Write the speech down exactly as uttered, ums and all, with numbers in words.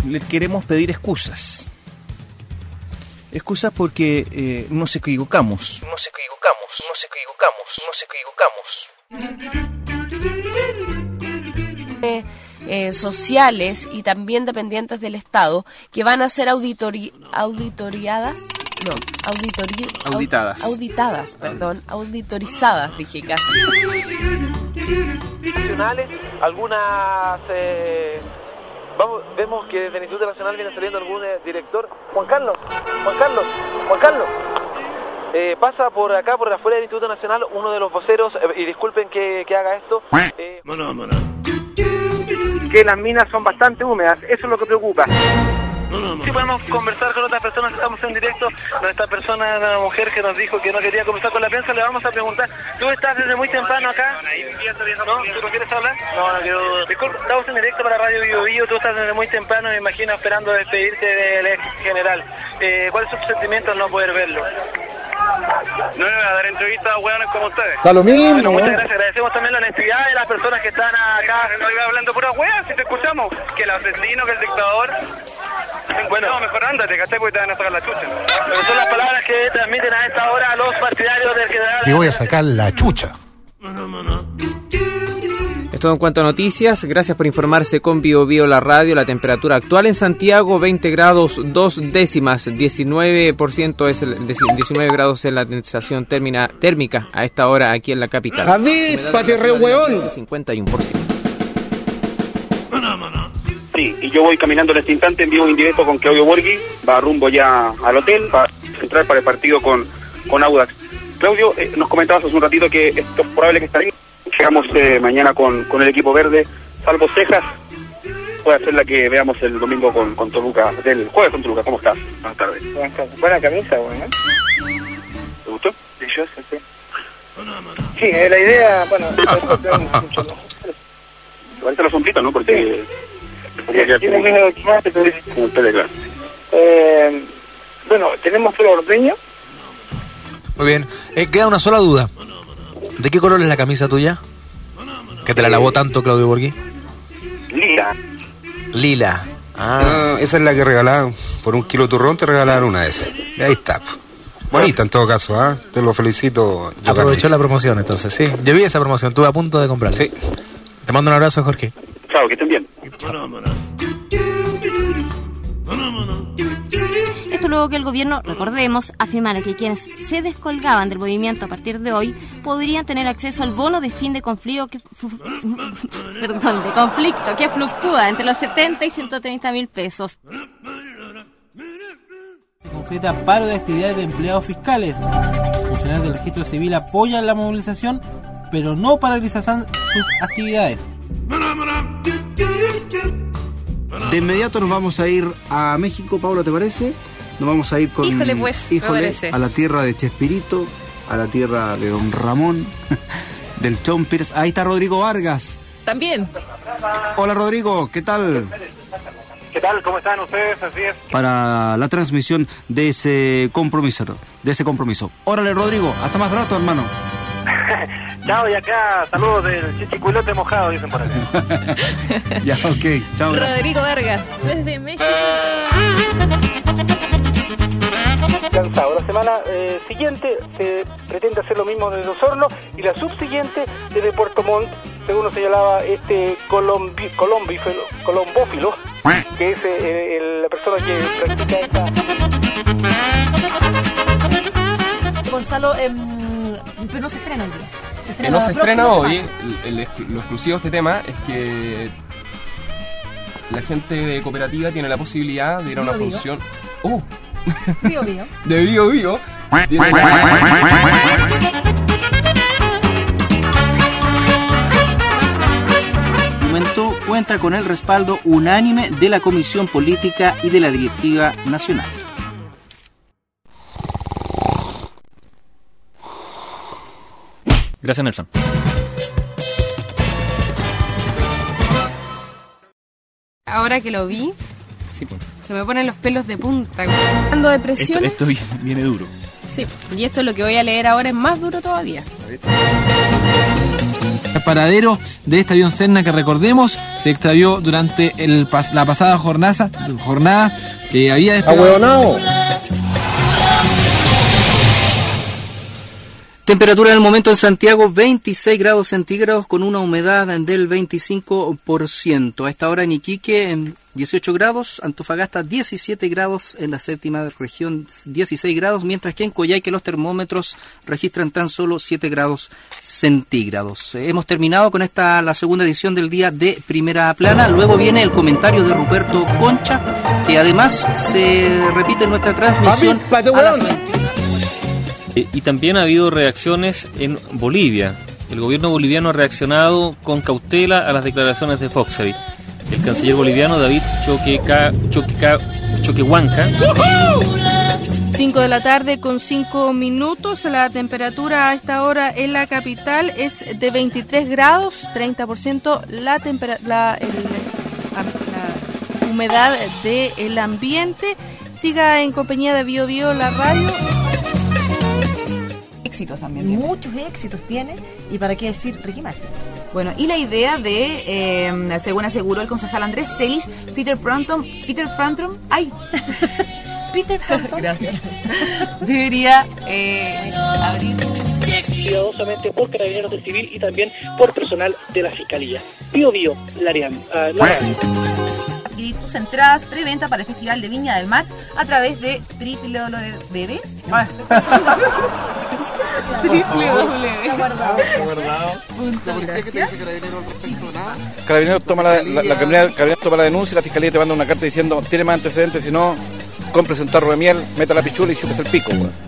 le queremos pedir excusas. Excusas porque eh, nos equivocamos. Nos equivocamos, nos equivocamos, nos equivocamos. Eh, eh, sociales y también dependientes del Estado que van a ser auditori- auditoriadas. No, auditori- auditadas. Aud- auditadas, perdón, auditorizadas, dije casi. Nacionales, algunas eh, vamos, vemos que desde el Instituto Nacional viene saliendo algún eh, director. Juan Carlos, Juan Carlos, Juan Carlos. Eh, pasa por acá, por afuera del Instituto Nacional, uno de los voceros, eh, y disculpen que, que haga esto. Eh, Bueno, bueno. que las minas son bastante húmedas, eso es lo que preocupa. No, no, no. Si podemos conversar con otras personas, estamos en directo. Esta persona, una mujer que nos dijo que no quería conversar con la prensa, le vamos a preguntar. ¿Tú estás desde muy temprano acá? ¿No? ¿Tú no quieres hablar? No, no quiero. Disculpa, estamos en directo para Radio Bio Bio. Tú estás desde muy temprano, me imagino, esperando despedirte del ex general. Eh, ¿Cuáles son tus sentimientos no poder verlo? No le voy a dar entrevistas a hueones como ustedes. Está lo mismo. Bueno, muchas gracias. Agradecemos también la honestidad de las personas que están acá. No iba hablando pura hueá, si te escuchamos. Que el asesino, que el dictador. Bueno, no, mejor ándate, ¿cachai? Porque te van a sacar la chucha. Pero son las palabras que transmiten a esta hora los partidarios del general. Te voy a sacar la chucha. Es todo en cuanto a noticias. Gracias por informarse con Bio Bio la radio. La temperatura actual en Santiago, veinte grados dos décimas, diecinueve por ciento es el, diecinueve grados es la sensación térmica, térmica a esta hora aquí en la capital. ¡Avíspate, re hueón! cincuenta y uno por ciento. Sí, y yo voy caminando en este instante en vivo e indirecto con Claudio Borghi, va rumbo ya al hotel, va a entrar para el partido con, con Audax. Claudio, eh, nos comentabas hace un ratito que esto es probable que estaremos. Llegamos eh, mañana con, con el equipo verde, salvo Cejas, puede ser la que veamos el domingo con, con Toluca, del jueves con Toluca. ¿Cómo estás? Buenas tardes. Buena camisa, bueno. ¿Te gustó? Sí, yo sé, sí. Sí, eh, la idea, bueno, mucho más. Parece la sombrita, ¿no? Porque... Tiene Tiene menos de quimate, pero... como ustedes, claro. Eh, bueno, tenemos pelo ordeño. Muy bien. Eh, queda una sola duda. ¿De qué color es la camisa tuya? Que te la lavó tanto Claudio Borghi. Lila. Lila. Ah. Ah, esa es la que regalaban. Por un kilo de turrón te regalaron una de esas. Y ahí está. Bonita en todo caso, ¿ah? ¿eh? Te lo felicito. Aprovechó la promoción entonces, sí. Yo vi esa promoción, estuve a punto de comprarla. Sí. Te mando un abrazo, Jorge. Chao, que estén bien. Esto luego que el gobierno, recordemos, afirmara que quienes se descolgaban del movimiento a partir de hoy podrían tener acceso al bono de fin de conflicto que, perdón, de conflicto que fluctúa entre los setenta y ciento treinta mil pesos. Se concreta paro de actividades de empleados fiscales. Funcionarios del registro civil apoyan la movilización, pero no paralizan sus actividades. De inmediato nos vamos a ir a México, Paula, ¿te parece? Nos vamos a ir con... Híjole, pues, me híjole, parece. a la tierra de Chespirito, a la tierra de Don Ramón, del Chompers. Ahí está Rodrigo Vargas. También. Hola, Rodrigo, ¿qué tal? ¿Qué tal? ¿Cómo están ustedes? Así es. Para la transmisión de ese compromiso, de ese compromiso. Órale, Rodrigo, hasta más rato, hermano. Chao, y acá saludos del chichiculote mojado, dicen por acá. Ya, ok, chao. Rodrigo Vargas, desde México. Lanzado. La semana eh, siguiente se pretende hacer lo mismo desde Osorno y la subsiguiente desde Puerto Montt, según nos señalaba este colombi, colombífilo, colombófilo, que es eh, el, la persona que practica esta... Gonzalo, eh, pero no se estrena hoy día. Se Que no se estrena hoy. El, el, lo exclusivo de este tema es que la gente de cooperativa tiene la posibilidad de ir a una Bio, bio. función. ¡Uh! Bio, bio. De Bio Bio. Tiene... El documento cuenta con el respaldo unánime de la Comisión Política y de la Directiva Nacional. Gracias, Nelson. Ahora que lo vi, Sí, pues. se me ponen los pelos de punta. Hablando de Esto, presiones. esto viene, viene duro. Sí, y esto lo que voy a leer ahora es más duro todavía. paradero de este avión Cessna que, recordemos, se extravió durante el pas- la pasada jornada, jornada que había despegado. Temperatura del momento en Santiago, veintiséis grados centígrados con una humedad del veinticinco por ciento. A esta hora en Iquique, en dieciocho grados, Antofagasta diecisiete grados, en la séptima región dieciséis grados, mientras que en Coyhaique los termómetros registran tan solo siete grados centígrados. Eh, hemos terminado con esta la segunda edición del día de Primera Plana. Luego viene el comentario de Ruperto Concha, que además se repite en nuestra transmisión a las Y también ha habido reacciones en Bolivia. El gobierno boliviano ha reaccionado con cautela a las declaraciones de Foxley. El canciller boliviano David Choqueca, Choqueca, Choquehuanca. cinco de la tarde con cinco minutos. La temperatura a esta hora en la capital es de veintitrés grados, treinta por ciento la, tempera- la, el, la humedad del ambiente. Siga en compañía de Bio Bio, la radio. Éxitos también tiene. Muchos éxitos tiene, y para qué decir Ricky Martin. Bueno, y la idea de, eh, según aseguró el concejal Andrés Celis, Peter Frampton, Peter Frampton, ay, Peter Frampton, gracias, debería eh, abrir cuidadosamente por carabineros del civil y también por personal de la fiscalía. Bio Bio, Larian, uh, la radio. Adquirir tus entradas preventa para el Festival de Viña del Mar a través de triple w w w Carabineros toma la, la, la, Carabineros toma la denuncia y la fiscalía te manda una carta diciendo tiene más antecedentes, si no, cómprese un tarro de miel, meta la pichula y chupes el pico, güey.